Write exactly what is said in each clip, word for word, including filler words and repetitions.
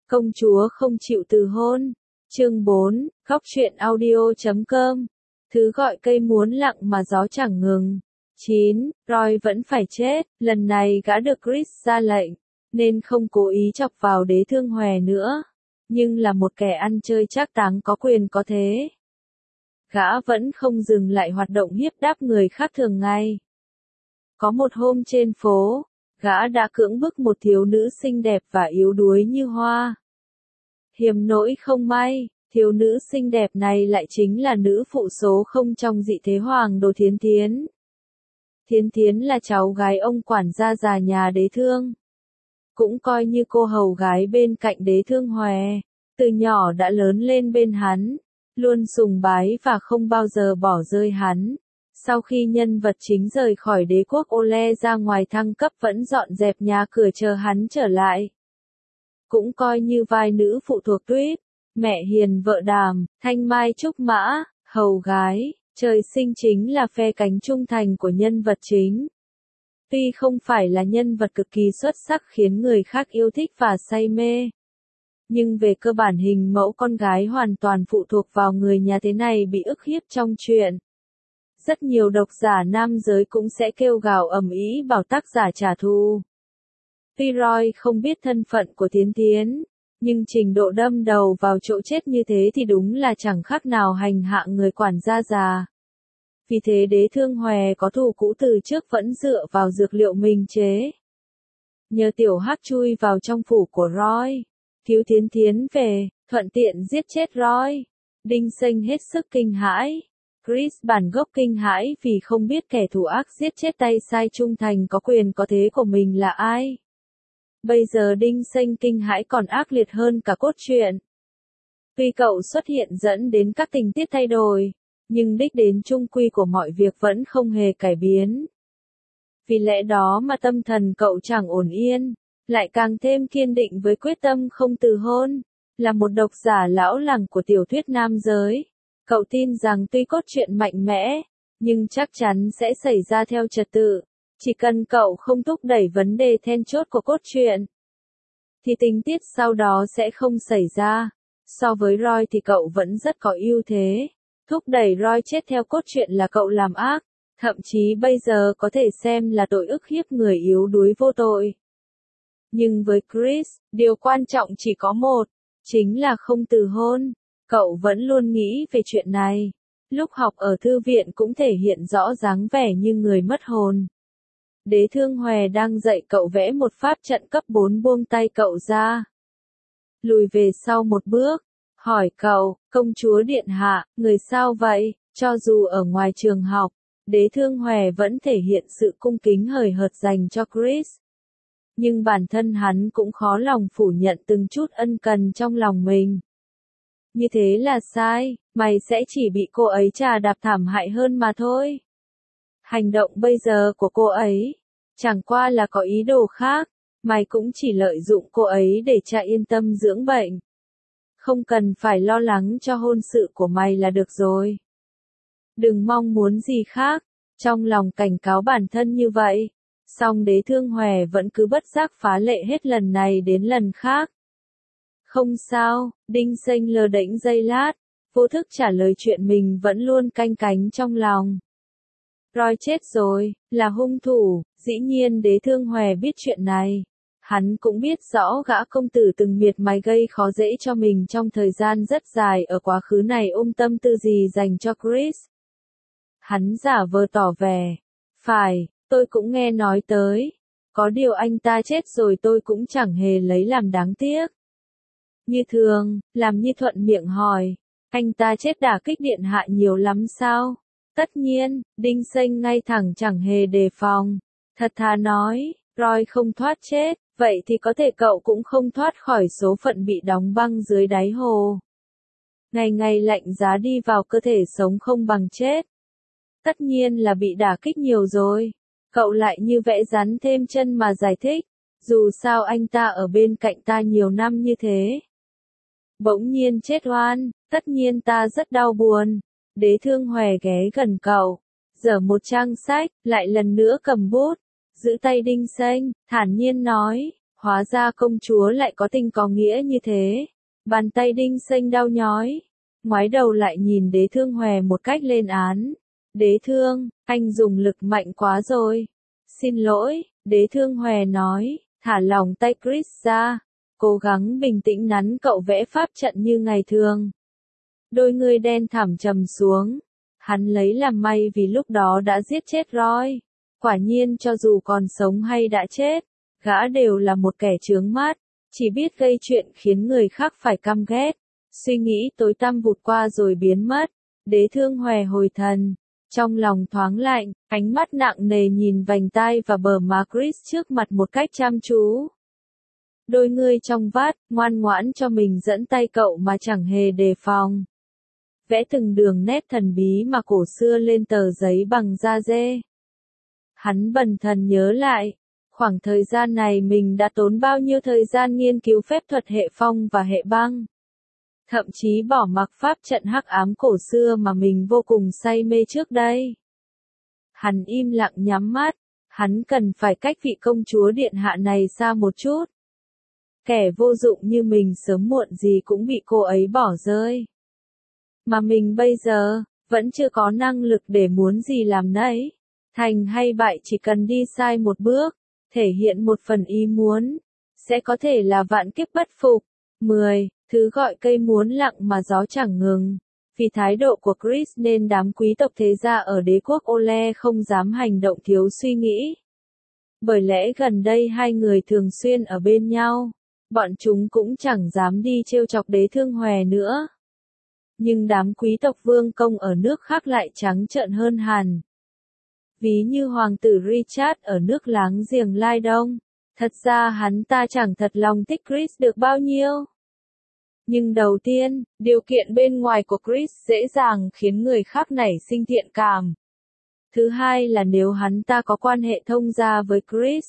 Công chúa không chịu từ hôn. Chương bốn, Góc truyện audio chấm com. Thứ gọi cây muốn lặng mà gió chẳng ngừng. chín. Roy vẫn phải chết, lần này gã được Chris ra lệnh, nên không cố ý chọc vào đế thương hòe nữa. Nhưng là một kẻ ăn chơi trác táng có quyền có thế. Gã vẫn không dừng lại hoạt động hiếp đáp người khác thường ngày. Có một hôm trên phố, gã đã cưỡng bức một thiếu nữ xinh đẹp và yếu đuối như hoa. Hiếm nỗi không may, thiếu nữ xinh đẹp này lại chính là nữ phụ số không trong dị thế hoàng đồ Thiến Thiến. Thiến Thiến là cháu gái ông quản gia già nhà đế thương. Cũng coi như cô hầu gái bên cạnh đế thương hòe, từ nhỏ đã lớn lên bên hắn, luôn sùng bái và không bao giờ bỏ rơi hắn. Sau khi nhân vật chính rời khỏi đế quốc Ole ra ngoài thăng cấp vẫn dọn dẹp nhà cửa chờ hắn trở lại. Cũng coi như vai nữ phụ thuộc Tuyết, mẹ hiền vợ Đàm, thanh mai trúc mã, hầu gái, trời sinh chính là phe cánh trung thành của nhân vật chính. Tuy không phải là nhân vật cực kỳ xuất sắc khiến người khác yêu thích và say mê, nhưng về cơ bản hình mẫu con gái hoàn toàn phụ thuộc vào người nhà thế này bị ức hiếp trong truyện. Rất nhiều độc giả nam giới cũng sẽ kêu gào ầm ĩ bảo tác giả trả thù. Tuy Roy không biết thân phận của Thiến Thiến, nhưng trình độ đâm đầu vào chỗ chết như thế thì đúng là chẳng khác nào hành hạ người quản gia già. Vì thế đế thương hòe có thù cũ từ trước vẫn dựa vào dược liệu mình chế. Nhờ tiểu hắc chui vào trong phủ của Roy, cứu Thiến Thiến về, thuận tiện giết chết Roy. Đinh Sênh hết sức kinh hãi. Chris bản gốc kinh hãi vì không biết kẻ thù ác giết chết tay sai trung thành có quyền có thế của mình là ai. Bây giờ Đinh Sênh kinh hãi còn ác liệt hơn cả cốt truyện. Tuy cậu xuất hiện dẫn đến các tình tiết thay đổi, nhưng đích đến chung quy của mọi việc vẫn không hề cải biến. Vì lẽ đó mà tâm thần cậu chẳng ổn yên, lại càng thêm kiên định với quyết tâm không từ hôn. Là một độc giả lão làng của tiểu thuyết nam giới, cậu tin rằng tuy cốt truyện mạnh mẽ, nhưng chắc chắn sẽ xảy ra theo trật tự. Chỉ cần cậu không thúc đẩy vấn đề then chốt của cốt truyện, thì tình tiết sau đó sẽ không xảy ra. So với Roy thì cậu vẫn rất có ưu thế. Thúc đẩy Roy chết theo cốt truyện là cậu làm ác, thậm chí bây giờ có thể xem là tội ức hiếp người yếu đuối vô tội. Nhưng với Chris, điều quan trọng chỉ có một, chính là không từ hôn. Cậu vẫn luôn nghĩ về chuyện này. Lúc học ở thư viện cũng thể hiện rõ dáng vẻ như người mất hồn. Đế thương hòe đang dạy cậu vẽ một pháp trận cấp bốn buông tay cậu ra. Lùi về sau một bước, hỏi cậu, công chúa điện hạ, người sao vậy? Cho dù ở ngoài trường học, đế thương hòe vẫn thể hiện sự cung kính hời hợt dành cho Chris. Nhưng bản thân hắn cũng khó lòng phủ nhận từng chút ân cần trong lòng mình. Như thế là sai, mày sẽ chỉ bị cô ấy trà đạp thảm hại hơn mà thôi. Hành động bây giờ của cô ấy, chẳng qua là có ý đồ khác, mày cũng chỉ lợi dụng cô ấy để cha yên tâm dưỡng bệnh. Không cần phải lo lắng cho hôn sự của mày là được rồi. Đừng mong muốn gì khác, trong lòng cảnh cáo bản thân như vậy. Song đế thương hòe vẫn cứ bất giác phá lệ hết lần này đến lần khác. Không sao, Đinh Sênh lờ đễnh giây lát, vô thức trả lời chuyện mình vẫn luôn canh cánh trong lòng. Roy chết rồi, là hung thủ, dĩ nhiên đế thương hòe biết chuyện này. Hắn cũng biết rõ gã công tử từng miệt mài gây khó dễ cho mình trong thời gian rất dài ở quá khứ này ôm tâm tư gì dành cho Chris. Hắn giả vờ tỏ vẻ, phải, tôi cũng nghe nói tới, có điều anh ta chết rồi tôi cũng chẳng hề lấy làm đáng tiếc. Như thường, làm như thuận miệng hỏi, anh ta chết đả kích điện hạ nhiều lắm sao? Tất nhiên, Đinh Sênh ngay thẳng chẳng hề đề phòng. Thật thà nói, Roy không thoát chết, vậy thì có thể cậu cũng không thoát khỏi số phận bị đóng băng dưới đáy hồ. Ngày ngày lạnh giá đi vào cơ thể sống không bằng chết. Tất nhiên là bị đả kích nhiều rồi. Cậu lại như vẽ rắn thêm chân mà giải thích, dù sao anh ta ở bên cạnh ta nhiều năm như thế. Bỗng nhiên chết oan, tất nhiên ta rất đau buồn. Đế thương hòe ghé gần cậu, giở một trang sách, lại lần nữa cầm bút, giữ tay Đinh Sênh, thản nhiên nói, Hóa ra công chúa lại có tình có nghĩa như thế. Bàn tay Đinh Sênh đau nhói. Ngoái đầu lại nhìn Đế Thương Hòe một cách lên án. Đế Thương, anh dùng lực mạnh quá rồi. Xin lỗi, Đế Thương Hòe nói, thả lỏng tay Chris ra. Cố gắng bình tĩnh nắn cậu vẽ pháp trận như ngày thường. Đôi người đen thẳm trầm xuống. Hắn lấy làm may vì lúc đó đã giết chết Roy. Quả nhiên cho dù còn sống hay đã chết, gã đều là một kẻ chướng mắt, chỉ biết gây chuyện khiến người khác phải căm ghét. Suy nghĩ tối tăm vụt qua rồi biến mất. Đế Thương Hòe hồi thần, trong lòng thoáng lạnh, ánh mắt nặng nề nhìn vành tai và bờ má Chris trước mặt một cách chăm chú. Đôi ngươi trong vắt, ngoan ngoãn cho mình dẫn tay cậu mà chẳng hề đề phòng. Vẽ từng đường nét thần bí mà cổ xưa lên tờ giấy bằng da dê. Hắn bần thần nhớ lại, khoảng thời gian này mình đã tốn bao nhiêu thời gian nghiên cứu phép thuật hệ phong và hệ băng. Thậm chí bỏ mặc pháp trận hắc ám cổ xưa mà mình vô cùng say mê trước đây. Hắn im lặng nhắm mắt, hắn cần phải cách vị công chúa điện hạ này xa một chút. Kẻ vô dụng như mình sớm muộn gì cũng bị cô ấy bỏ rơi. Mà mình bây giờ, vẫn chưa có năng lực để muốn gì làm nấy. Thành hay bại chỉ cần đi sai một bước, thể hiện một phần ý muốn, sẽ có thể là vạn kiếp bất phục. mười. Thứ gọi cây muốn lặng mà gió chẳng ngừng. Vì thái độ của Chris nên đám quý tộc thế gia ở đế quốc Ole không dám hành động thiếu suy nghĩ. Bởi lẽ gần đây hai người thường xuyên ở bên nhau, bọn chúng cũng chẳng dám đi trêu chọc Đế Thương Hòe nữa. Nhưng đám quý tộc vương công ở nước khác lại trắng trợn hơn hẳn. Ví như hoàng tử Richard ở nước láng giềng Lai Đông, thật ra hắn ta chẳng thật lòng thích Chris được bao nhiêu. Nhưng đầu tiên, điều kiện bên ngoài của Chris dễ dàng khiến người khác nảy sinh thiện cảm. Thứ hai là nếu hắn ta có quan hệ thông gia với Chris,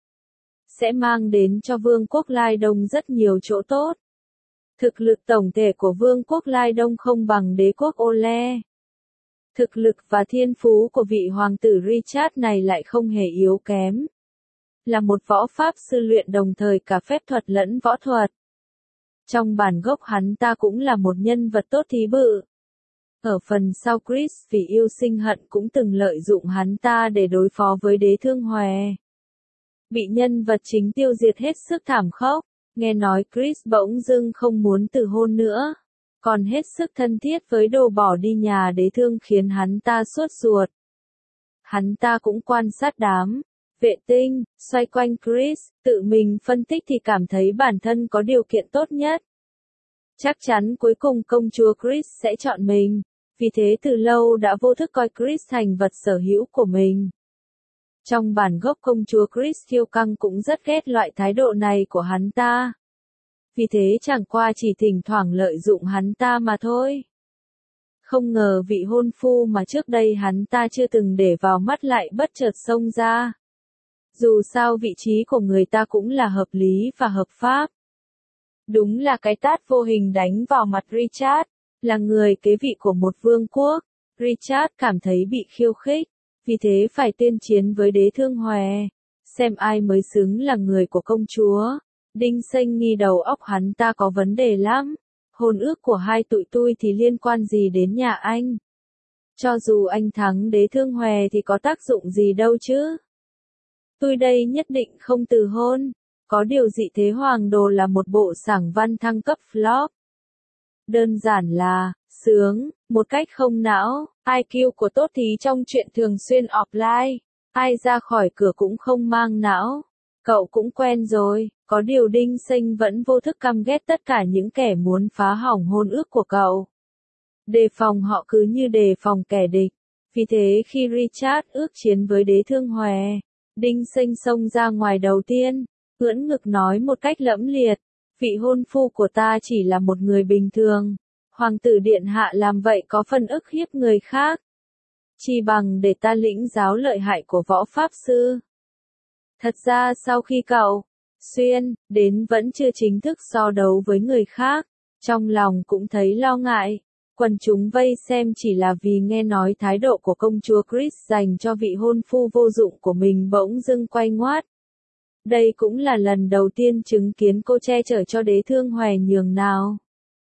sẽ mang đến cho Vương quốc Lai Đông rất nhiều chỗ tốt. Thực lực tổng thể của Vương quốc Lai Đông không bằng đế quốc Ole. Thực lực và thiên phú của vị hoàng tử Richard này lại không hề yếu kém. Là một võ pháp sư luyện đồng thời cả phép thuật lẫn võ thuật. Trong bản gốc hắn ta cũng là một nhân vật tốt thí bự. Ở phần sau Chris vì yêu sinh hận cũng từng lợi dụng hắn ta để đối phó với Đế Thương Hòe. Bị nhân vật chính tiêu diệt hết sức thảm khốc, nghe nói Chris bỗng dưng không muốn từ hôn nữa. Còn hết sức thân thiết với đồ bỏ đi nhà Đế Thương khiến hắn ta sốt ruột. Hắn ta cũng quan sát đám vệ tinh, xoay quanh Chris, tự mình phân tích thì cảm thấy bản thân có điều kiện tốt nhất. Chắc chắn cuối cùng công chúa Chris sẽ chọn mình, vì thế từ lâu đã vô thức coi Chris thành vật sở hữu của mình. Trong bản gốc công chúa Chris kiêu căng cũng rất ghét loại thái độ này của hắn ta. Vì thế chẳng qua chỉ thỉnh thoảng lợi dụng hắn ta mà thôi. Không ngờ vị hôn phu mà trước đây hắn ta chưa từng để vào mắt lại bất chợt xông ra. Dù sao vị trí của người ta cũng là hợp lý và hợp pháp. Đúng là cái tát vô hình đánh vào mặt Richard, là người kế vị của một vương quốc. Richard cảm thấy bị khiêu khích, vì thế phải tuyên chiến với Đế Thương Hòe, xem ai mới xứng là người của công chúa. Đinh Sênh nghi đầu óc hắn ta có vấn đề lắm. Hôn ước của hai tụi tôi thì liên quan gì đến nhà anh? Cho dù anh thắng Đế Thương Hòe thì có tác dụng gì đâu chứ? Tôi đây nhất định không từ hôn. Có điều Dị Thế Hoàng Đồ là một bộ sảng văn thăng cấp flop. Đơn giản là, sướng, một cách không não, i kiu của tốt thí trong chuyện thường xuyên offline, ai ra khỏi cửa cũng không mang não. Cậu cũng quen rồi, có điều Đinh Sênh vẫn vô thức căm ghét tất cả những kẻ muốn phá hỏng hôn ước của cậu. Đề phòng họ cứ như đề phòng kẻ địch. Vì thế khi Richard ước chiến với Đế Thương Hòe, Đinh Sênh xông ra ngoài đầu tiên, ưỡn ngực nói một cách lẫm liệt, vị hôn phu của ta chỉ là một người bình thường. Hoàng tử điện hạ làm vậy có phần ức hiếp người khác. Chi bằng để ta lĩnh giáo lợi hại của võ pháp sư. Thật ra sau khi cậu, Xuyên, đến vẫn chưa chính thức so đấu với người khác, trong lòng cũng thấy lo ngại. Quần chúng vây xem chỉ là vì nghe nói thái độ của công chúa Chris dành cho vị hôn phu vô dụng của mình bỗng dưng quay ngoắt. Đây cũng là lần đầu tiên chứng kiến cô che chở cho Đế Thương Hòe nhường nào.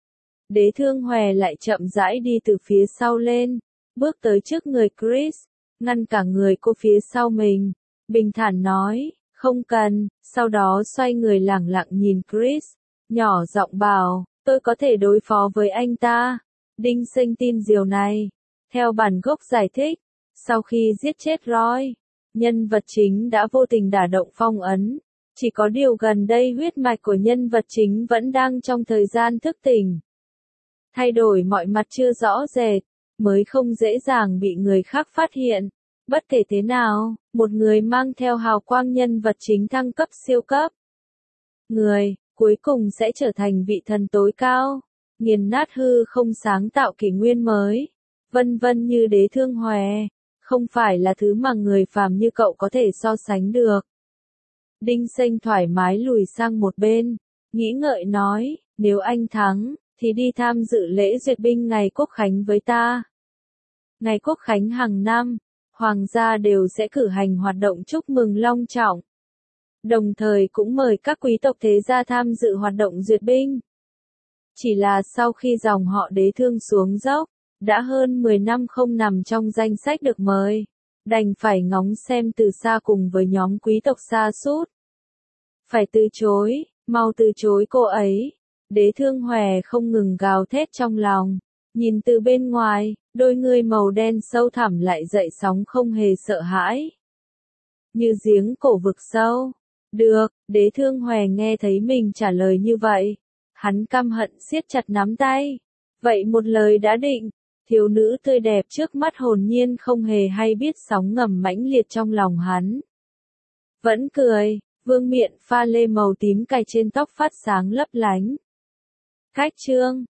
Đế Thương Hòe lại chậm rãi đi từ phía sau lên, bước tới trước người Chris, ngăn cả người cô phía sau mình, bình thản nói, không cần, sau đó xoay người lẳng lặng nhìn Chris, nhỏ giọng bảo, tôi có thể đối phó với anh ta. Đinh Seng tin điều này. Theo bản gốc giải thích, sau khi giết chết Roy, nhân vật chính đã vô tình đả động phong ấn, chỉ có điều gần đây huyết mạch của nhân vật chính vẫn đang trong thời gian thức tỉnh. Thay đổi mọi mặt chưa rõ rệt, mới không dễ dàng bị người khác phát hiện. Bất kể thế nào, một người mang theo hào quang nhân vật chính thăng cấp siêu cấp. Người, cuối cùng sẽ trở thành vị thần tối cao, nghiền nát hư không sáng tạo kỷ nguyên mới, vân vân như Đế Thương Hòe, không phải là thứ mà người phàm như cậu có thể so sánh được. Đinh Seng thoải mái lùi sang một bên, nghĩ ngợi nói, nếu anh thắng, thì đi tham dự lễ duyệt binh ngày Quốc Khánh với ta. Ngày Quốc Khánh hàng năm, Hoàng gia đều sẽ cử hành hoạt động chúc mừng long trọng. Đồng thời cũng mời các quý tộc thế gia tham dự hoạt động duyệt binh. Chỉ là sau khi dòng họ Đế Thương xuống dốc, đã hơn mười năm không nằm trong danh sách được mời, đành phải ngóng xem từ xa cùng với nhóm quý tộc sa sút. Phải từ chối, mau từ chối cô ấy. Đế Thương Hòe không ngừng gào thét trong lòng, nhìn từ bên ngoài, đôi người màu đen sâu thẳm lại dậy sóng không hề sợ hãi. Như giếng cổ vực sâu. Được, Đế Thương Hòe nghe thấy mình trả lời như vậy. Hắn căm hận siết chặt nắm tay. Vậy một lời đã định, thiếu nữ tươi đẹp trước mắt hồn nhiên không hề hay biết sóng ngầm mãnh liệt trong lòng hắn. Vẫn cười, vương miện pha lê màu tím cài trên tóc phát sáng lấp lánh. Cách chương